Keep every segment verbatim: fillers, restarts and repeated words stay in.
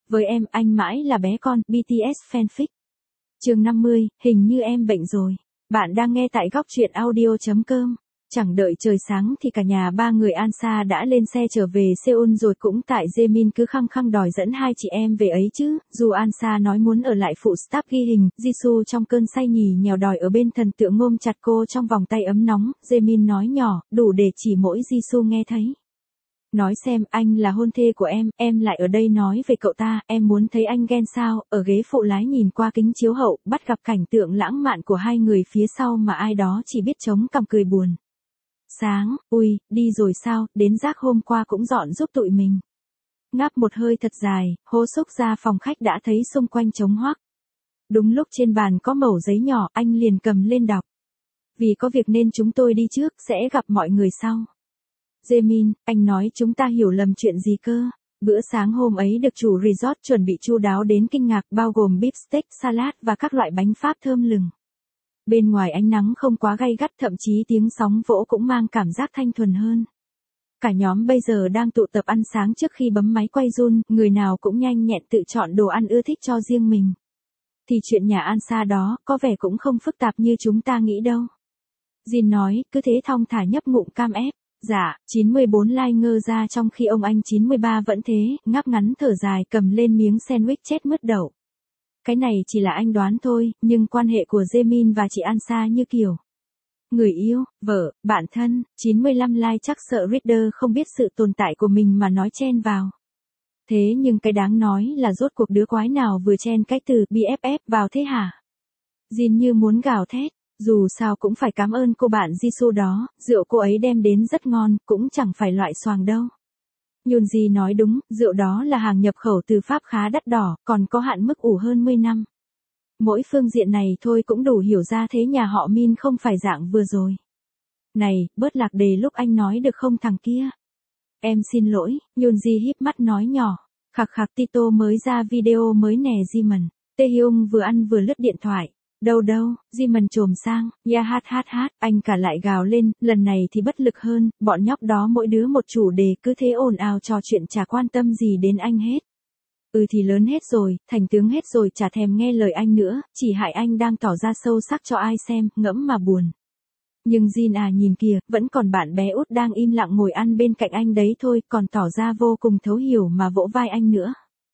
Với em, anh mãi là bé con, bê tê ét fanfic. Chương năm mươi, hình như em bệnh rồi. Bạn đang nghe tại góc truyện audio chấm com. Chẳng đợi trời sáng thì cả nhà ba người Ansa đã lên xe trở về Seoul rồi, cũng tại Jaemin cứ khăng khăng đòi dẫn hai chị em về ấy chứ. Dù Ansa nói muốn ở lại phụ staff ghi hình, Jisoo trong cơn say nhì nhèo đòi ở bên thần tượng ôm chặt cô trong vòng tay ấm nóng. Jaemin nói nhỏ, đủ để chỉ mỗi Jisoo nghe thấy. Nói xem, anh là hôn thê của em, em lại ở đây nói về cậu ta, em muốn thấy anh ghen sao? Ở ghế phụ lái nhìn qua kính chiếu hậu, bắt gặp cảnh tượng lãng mạn của hai người phía sau mà ai đó chỉ biết chống cằm cười buồn. Sáng, ui, đi rồi sao, đến rác hôm qua cũng dọn giúp tụi mình. Ngáp một hơi thật dài, hố xúc ra phòng khách đã thấy xung quanh trống hoác. Đúng lúc trên bàn có mẩu giấy nhỏ, anh liền cầm lên đọc. Vì có việc nên chúng tôi đi trước, sẽ gặp mọi người sau. Jaemin, anh nói chúng ta hiểu lầm chuyện gì cơ? Bữa sáng hôm ấy được chủ resort chuẩn bị chu đáo đến kinh ngạc, bao gồm beef steak, salad và các loại bánh Pháp thơm lừng. Bên ngoài ánh nắng không quá gay gắt, thậm chí tiếng sóng vỗ cũng mang cảm giác thanh thuần hơn. Cả nhóm bây giờ đang tụ tập ăn sáng trước khi bấm máy quay run, người nào cũng nhanh nhẹn tự chọn đồ ăn ưa thích cho riêng mình. Thì chuyện nhà Ansa đó, có vẻ cũng không phức tạp như chúng ta nghĩ đâu. Jin nói, cứ thế thong thả nhấp ngụm cam ép. Dạ, chín mươi bốn like ngơ ra trong khi ông anh chín mươi ba vẫn thế, ngáp ngắn thở dài cầm lên miếng sandwich chết mứt đậu. Cái này chỉ là anh đoán thôi, nhưng quan hệ của Jaemin và chị Ansa như kiểu người yêu, vợ, bạn thân. Chín mươi lăm like chắc sợ reader không biết sự tồn tại của mình mà nói chen vào. Thế nhưng cái đáng nói là rốt cuộc đứa quái nào vừa chen cái từ bê ép ép vào thế hả? Jin như muốn gào thét. Dù sao cũng phải cảm ơn cô bạn Jisoo đó, rượu cô ấy đem đến rất ngon, cũng chẳng phải loại xoàng đâu. Yoonji nói đúng, rượu đó là hàng nhập khẩu từ Pháp khá đắt đỏ, còn có hạn mức ủ hơn mười năm. Mỗi phương diện này thôi cũng đủ hiểu ra thế nhà họ Min không phải dạng vừa rồi. Này, bớt lạc đề lúc anh nói được không thằng kia? Em xin lỗi, Yoonji híp mắt nói nhỏ. Khạc khạc Tito mới ra video mới nè Jimin. Taehyung vừa ăn vừa lướt điện thoại. Đâu đâu, Jimin trồm sang, ya hát hát hát, anh cả lại gào lên, lần này thì bất lực hơn, bọn nhóc đó mỗi đứa một chủ đề cứ thế ồn ào trò chuyện chả quan tâm gì đến anh hết. Ừ thì lớn hết rồi, thành tướng hết rồi, chả thèm nghe lời anh nữa, chỉ hại anh đang tỏ ra sâu sắc cho ai xem, ngẫm mà buồn. Nhưng Jin à nhìn kìa, vẫn còn bạn bé út đang im lặng ngồi ăn bên cạnh anh đấy thôi, còn tỏ ra vô cùng thấu hiểu mà vỗ vai anh nữa.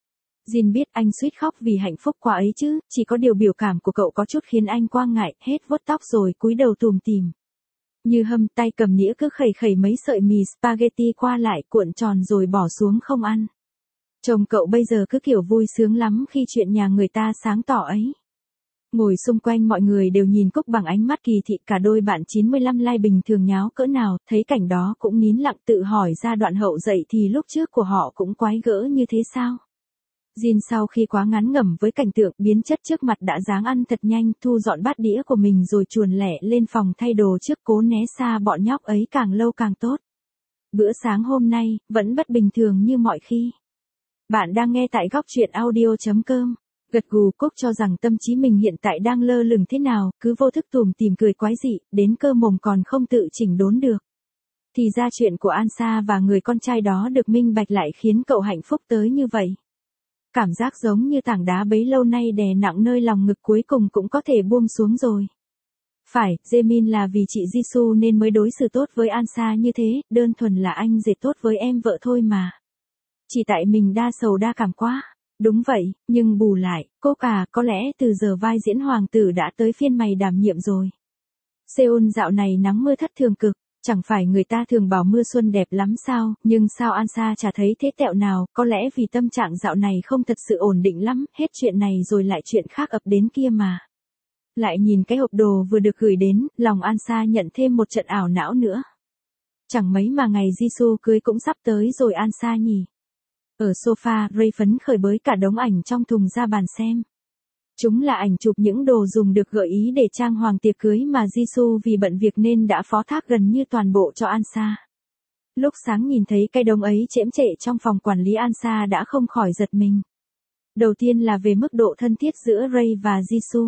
Jin biết anh suýt khóc vì hạnh phúc quá ấy chứ, chỉ có điều biểu cảm của cậu có chút khiến anh qua ngại, hết vuốt tóc rồi cúi đầu tủm tỉm. Như hâm, tay cầm nĩa cứ khẩy khẩy mấy sợi mì spaghetti qua lại, cuộn tròn rồi bỏ xuống không ăn. Chồng cậu bây giờ cứ kiểu vui sướng lắm khi chuyện nhà người ta sáng tỏ ấy. Ngồi xung quanh mọi người đều nhìn Cúc bằng ánh mắt kỳ thị, cả đôi bạn chín mươi lăm like bình thường nháo cỡ nào, thấy cảnh đó cũng nín lặng tự hỏi ra đoạn hậu dậy thì lúc trước của họ cũng quái gỡ như thế sao? Jin sau khi quá ngán ngẩm với cảnh tượng biến chất trước mặt đã ráng ăn thật nhanh, thu dọn bát đĩa của mình rồi chuồn lẻ lên phòng thay đồ trước, cố né xa bọn nhóc ấy càng lâu càng tốt. Bữa sáng hôm nay, vẫn bất bình thường như mọi khi. Bạn đang nghe tại góc truyện audio chấm com. Gật gù, Cúc cho rằng tâm trí mình hiện tại đang lơ lửng thế nào, cứ vô thức tủm tỉm cười quái dị, đến cơ mồm còn không tự chỉnh đốn được. Thì ra chuyện của Ansa và người con trai đó được minh bạch lại khiến cậu hạnh phúc tới như vậy. Cảm giác giống như tảng đá bấy lâu nay đè nặng nơi lòng ngực cuối cùng cũng có thể buông xuống rồi. Phải, Jaemin là vì chị Jisoo nên mới đối xử tốt với Ansa như thế, đơn thuần là anh dệt tốt với em vợ thôi mà. Chỉ tại mình đa sầu đa cảm quá. Đúng vậy, nhưng bù lại, cô cả, có lẽ từ giờ vai diễn hoàng tử đã tới phiên mày đảm nhiệm rồi. Seoul dạo này nắng mưa thất thường cực. Chẳng phải người ta thường bảo mưa xuân đẹp lắm sao, nhưng sao Ansa chả thấy thế tẹo nào, có lẽ vì tâm trạng dạo này không thật sự ổn định lắm, hết chuyện này rồi lại chuyện khác ập đến kia mà. Lại nhìn cái hộp đồ vừa được gửi đến, lòng Ansa nhận thêm một trận ảo não nữa. Chẳng mấy mà ngày Jisoo cưới cũng sắp tới rồi Ansa nhỉ. Ở sofa, Ray phấn khởi bới cả đống ảnh trong thùng ra bàn xem. Chúng là ảnh chụp những đồ dùng được gợi ý để trang hoàng tiệc cưới mà Jisoo vì bận việc nên đã phó thác gần như toàn bộ cho Ansa. Lúc sáng nhìn thấy cái đống ấy chễm chệ trong phòng quản lý, Ansa đã không khỏi giật mình. Đầu tiên là về mức độ thân thiết giữa Ray và Jisoo.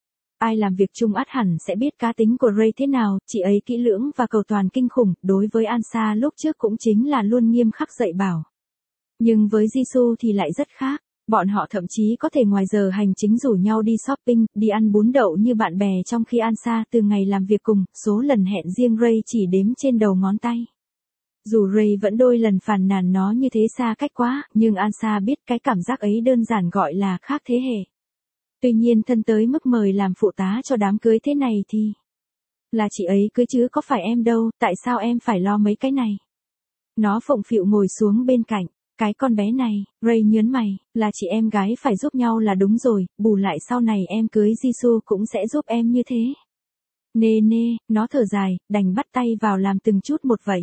Ai làm việc chung ắt hẳn sẽ biết cá tính của Ray thế nào, chị ấy kỹ lưỡng và cầu toàn kinh khủng, đối với Ansa lúc trước cũng chính là luôn nghiêm khắc dạy bảo. Nhưng với Jisoo thì lại rất khác. Bọn họ thậm chí có thể ngoài giờ hành chính rủ nhau đi shopping, đi ăn bún đậu như bạn bè, trong khi Ansa từ ngày làm việc cùng, số lần hẹn riêng Ray chỉ đếm trên đầu ngón tay. Dù Ray vẫn đôi lần phàn nàn nó như thế xa cách quá, nhưng Ansa biết cái cảm giác ấy đơn giản gọi là khác thế hệ. Tuy nhiên thân tới mức mời làm phụ tá cho đám cưới thế này thì... Là chị ấy cưới chứ có phải em đâu, tại sao em phải lo mấy cái này? Nó phụng phịu ngồi xuống bên cạnh. Cái con bé này, Ray nhớn mày, là chị em gái phải giúp nhau là đúng rồi, bù lại sau này em cưới Jisoo cũng sẽ giúp em như thế. Nê nê, nó thở dài, đành bắt tay vào làm từng chút một vậy.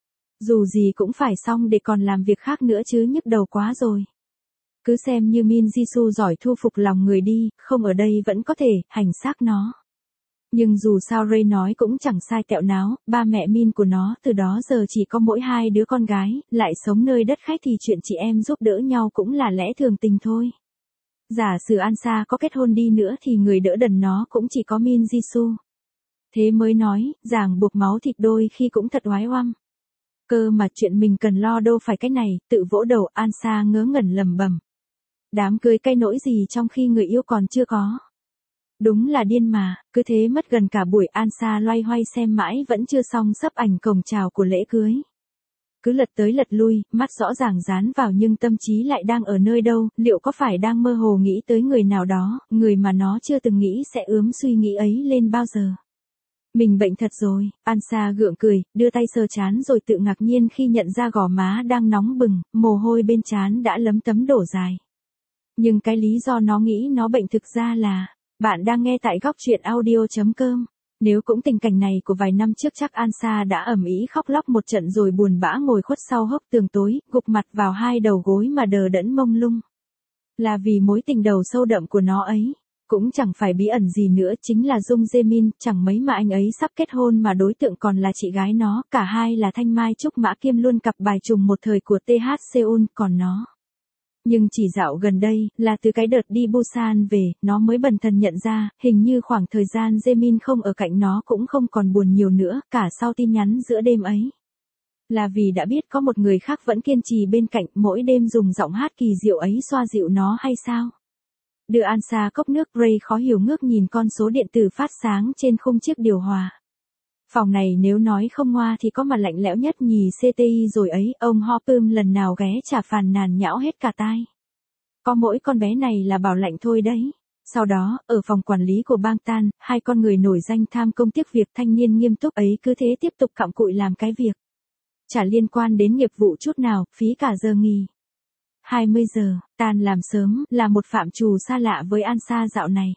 Dù gì cũng phải xong để còn làm việc khác nữa chứ, nhức đầu quá rồi. Cứ xem như Min Jisoo giỏi thu phục lòng người đi, không ở đây vẫn có thể hành xác nó. Nhưng dù sao Ray nói cũng chẳng sai tẹo náo, ba mẹ Min của nó từ đó giờ chỉ có mỗi hai đứa con gái, lại sống nơi đất khách thì chuyện chị em giúp đỡ nhau cũng là lẽ thường tình thôi. Giả sử Ansa có kết hôn đi nữa thì người đỡ đần nó cũng chỉ có Min Jisoo. Thế mới nói, ràng buộc máu thịt đôi khi cũng thật oái oăm. Cơ mà chuyện mình cần lo đâu phải cái này, tự vỗ đầu. Ansa ngớ ngẩn lầm bầm. Đám cưới cay nỗi gì trong khi người yêu còn chưa có. Đúng là điên mà, cứ thế mất gần cả buổi. Ansa loay hoay xem mãi vẫn chưa xong sắp ảnh cổng chào của lễ cưới. Cứ lật tới lật lui, mắt rõ ràng dán vào nhưng tâm trí lại đang ở nơi đâu, liệu có phải đang mơ hồ nghĩ tới người nào đó, người mà nó chưa từng nghĩ sẽ ướm suy nghĩ ấy lên bao giờ. Mình bệnh thật rồi, Ansa gượng cười, đưa tay sờ trán rồi tự ngạc nhiên khi nhận ra gò má đang nóng bừng, mồ hôi bên trán đã lấm tấm đổ dài. Nhưng cái lý do nó nghĩ nó bệnh thực ra là... Bạn đang nghe tại góc truyện audio chấm com. Nếu cũng tình cảnh này của vài năm trước chắc Ansa đã ầm ĩ khóc lóc một trận rồi buồn bã ngồi khuất sau hốc tường tối, gục mặt vào hai đầu gối mà đờ đẫn mông lung. Là vì mối tình đầu sâu đậm của nó ấy. Cũng chẳng phải bí ẩn gì nữa, chính là Jung Jae-min, chẳng mấy mà anh ấy sắp kết hôn mà đối tượng còn là chị gái nó, cả hai là Thanh Mai Trúc Mã Kiêm luôn cặp bài trùng một thời của tê hát Seoul, còn nó. Nhưng chỉ dạo gần đây, là từ cái đợt đi Busan về, nó mới bần thần nhận ra, hình như khoảng thời gian Jaemin không ở cạnh nó cũng không còn buồn nhiều nữa, cả sau tin nhắn giữa đêm ấy. Là vì đã biết có một người khác vẫn kiên trì bên cạnh, mỗi đêm dùng giọng hát kỳ diệu ấy xoa dịu nó hay sao? Đưa Ansa cốc nước. Ray khó hiểu ngước nhìn con số điện tử phát sáng trên khung chiếc điều hòa. Phòng này nếu nói không ngoa thì có mà lạnh lẽo nhất nhì xê tê i rồi ấy, ông Hopum lần nào ghé chả phàn nàn nhão hết cả tai. Có mỗi con bé này là bảo lạnh thôi đấy. Sau đó, ở phòng quản lý của Bangtan, hai con người nổi danh tham công tiếc việc thanh niên nghiêm túc ấy cứ thế tiếp tục cặm cụi làm cái việc. Chả liên quan đến nghiệp vụ chút nào, phí cả giờ nghỉ. hai mươi giờ, tan làm sớm, là một phạm trù xa lạ với Ansa dạo này.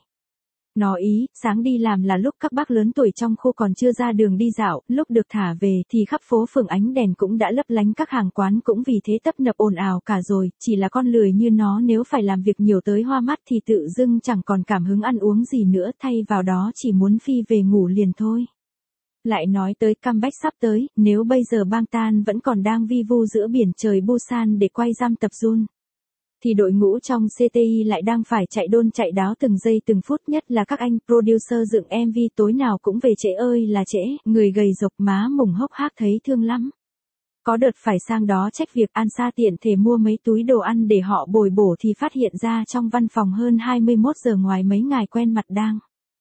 Nó ý, sáng đi làm là lúc các bác lớn tuổi trong khu còn chưa ra đường đi dạo, lúc được thả về thì khắp phố phường ánh đèn cũng đã lấp lánh, các hàng quán cũng vì thế tấp nập ồn ào cả rồi, chỉ là con lười như nó nếu phải làm việc nhiều tới hoa mắt thì tự dưng chẳng còn cảm hứng ăn uống gì nữa, thay vào đó chỉ muốn phi về ngủ liền thôi. Lại nói tới comeback sắp tới, nếu bây giờ Bangtan vẫn còn đang vi vu giữa biển trời Busan để quay giam tập Jun. Thì đội ngũ trong xê tê i lại đang phải chạy đôn chạy đáo từng giây từng phút, nhất là các anh producer dựng em vê tối nào cũng về trễ ơi là trễ, người gầy rộc má mùng hốc hác thấy thương lắm. Có đợt phải sang đó trách việc Ansa tiện thể mua mấy túi đồ ăn để họ bồi bổ thì phát hiện ra trong văn phòng hơn hai mươi mốt giờ ngoài mấy ngài quen mặt đang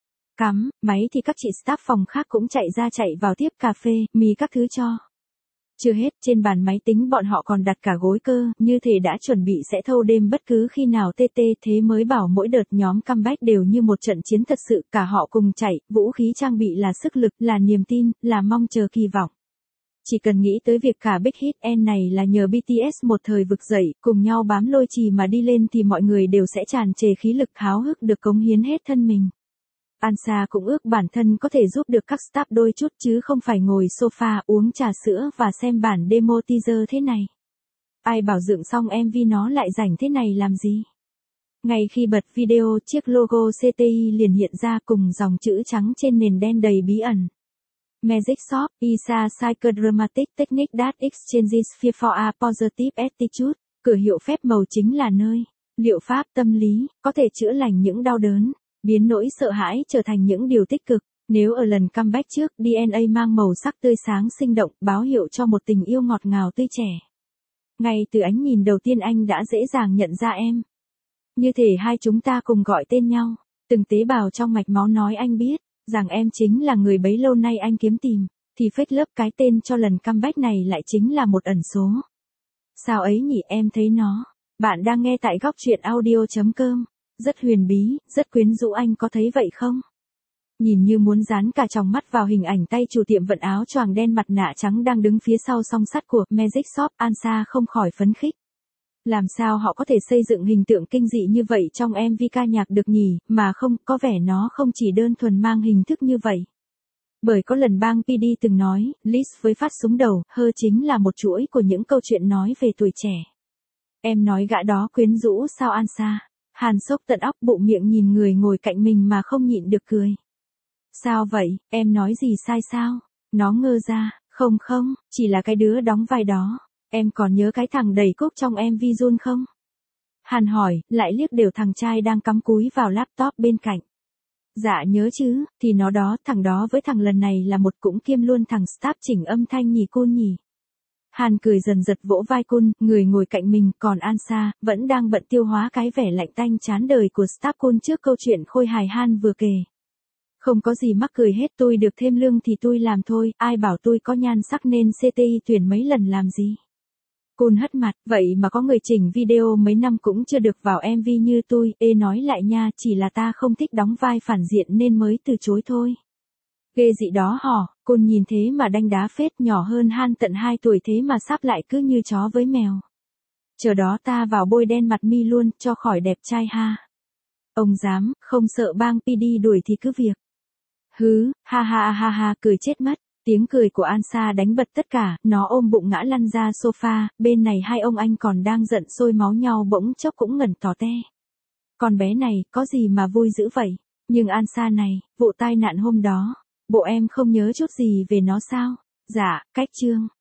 cắm máy thì các chị staff phòng khác cũng chạy ra chạy vào tiếp cà phê, mì các thứ cho. Chưa hết, trên bàn máy tính bọn họ còn đặt cả gối cơ, như thể đã chuẩn bị sẽ thâu đêm bất cứ khi nào tê tê, thế mới bảo mỗi đợt nhóm comeback đều như một trận chiến thật sự, cả họ cùng chạy, vũ khí trang bị là sức lực, là niềm tin, là mong chờ kỳ vọng. Chỉ cần nghĩ tới việc cả Big Hit N này là nhờ bê tê ét một thời vực dậy, cùng nhau bám lôi trì mà đi lên thì mọi người đều sẽ tràn trề khí lực háo hức được cống hiến hết thân mình. Ansa cũng ước bản thân có thể giúp được các staff đôi chút chứ không phải ngồi sofa uống trà sữa và xem bản demo teaser thế này. Ai bảo dựng xong em vê nó lại rảnh thế này làm gì? Ngay khi bật video, chiếc logo xê tê i liền hiện ra cùng dòng chữ trắng trên nền đen đầy bí ẩn. Magic Shop, Isa Psychodramatic Technique that exchanges fear for a positive attitude. Cửa hiệu phép màu chính là nơi liệu pháp tâm lý, có thể chữa lành những đau đớn, biến nỗi sợ hãi trở thành những điều tích cực. Nếu ở lần comeback trước, đê en a mang màu sắc tươi sáng sinh động, báo hiệu cho một tình yêu ngọt ngào tươi trẻ. Ngay từ ánh nhìn đầu tiên anh đã dễ dàng nhận ra em. Như thể hai chúng ta cùng gọi tên nhau. Từng tế bào trong mạch máu nói anh biết, rằng em chính là người bấy lâu nay anh kiếm tìm, thì fake lớp cái tên cho lần comeback này lại chính là một ẩn số. Sao ấy nhỉ, em thấy nó. Bạn đang nghe tại góc truyện audio.com. Rất huyền bí, rất quyến rũ, anh có thấy vậy không? Nhìn như muốn dán cả tròng mắt vào hình ảnh tay chủ tiệm vận áo choàng đen mặt nạ trắng đang đứng phía sau song sắt của Magic Shop, Ansa không khỏi phấn khích. Làm sao họ có thể xây dựng hình tượng kinh dị như vậy trong em vê ca nhạc được nhỉ, mà không, có vẻ nó không chỉ đơn thuần mang hình thức như vậy. Bởi có lần Bang pê đê từng nói, Liz với phát súng đầu, hơ chính là một chuỗi của những câu chuyện nói về tuổi trẻ. Em nói gã đó quyến rũ sao Ansa? Hàn sốc tận óc bụng miệng nhìn người ngồi cạnh mình mà không nhịn được cười. Sao vậy, em nói gì sai sao? Nó ngơ ra, không không, chỉ là cái đứa đóng vai đó. Em còn nhớ cái thằng đầy cúc trong em vê Jun không? Hàn hỏi, lại liếc đều thằng trai đang cắm cúi vào laptop bên cạnh. Dạ nhớ chứ, thì nó đó, thằng đó với thằng lần này là một cũng kiêm luôn thằng staff chỉnh âm thanh nhỉ Cun nhỉ. Hàn cười dần giật vỗ vai Cun, người ngồi cạnh mình, còn Ansa, vẫn đang bận tiêu hóa cái vẻ lạnh tanh chán đời của staff Cun trước câu chuyện khôi hài Han vừa kể. Không có gì mắc cười hết, tôi được thêm lương thì tôi làm thôi, ai bảo tôi có nhan sắc nên xê tê i tuyển mấy lần làm gì. Cun hất mặt, vậy mà có người chỉnh video mấy năm cũng chưa được vào em vê như tôi, ê nói lại nha, chỉ là ta không thích đóng vai phản diện nên mới từ chối thôi. Ghê dị đó hò, Cun nhìn thế mà đanh đá phết, nhỏ hơn Han tận hai tuổi thế mà sắp lại cứ như chó với mèo. Chờ đó ta vào bôi đen mặt mi luôn, cho khỏi đẹp trai ha. Ông dám, không sợ Bang pê đê đuổi thì cứ việc. Hứ, ha ha ha ha, cười chết mất. Tiếng cười của Ansa đánh bật tất cả, nó ôm bụng ngã lăn ra sofa, bên này hai ông anh còn đang giận sôi máu nhau bỗng chốc cũng ngẩn tò te. Con bé này, có gì mà vui dữ vậy? Nhưng Ansa này, vụ tai nạn hôm đó, bộ em không nhớ chút gì về nó sao? Dạ, cách chương.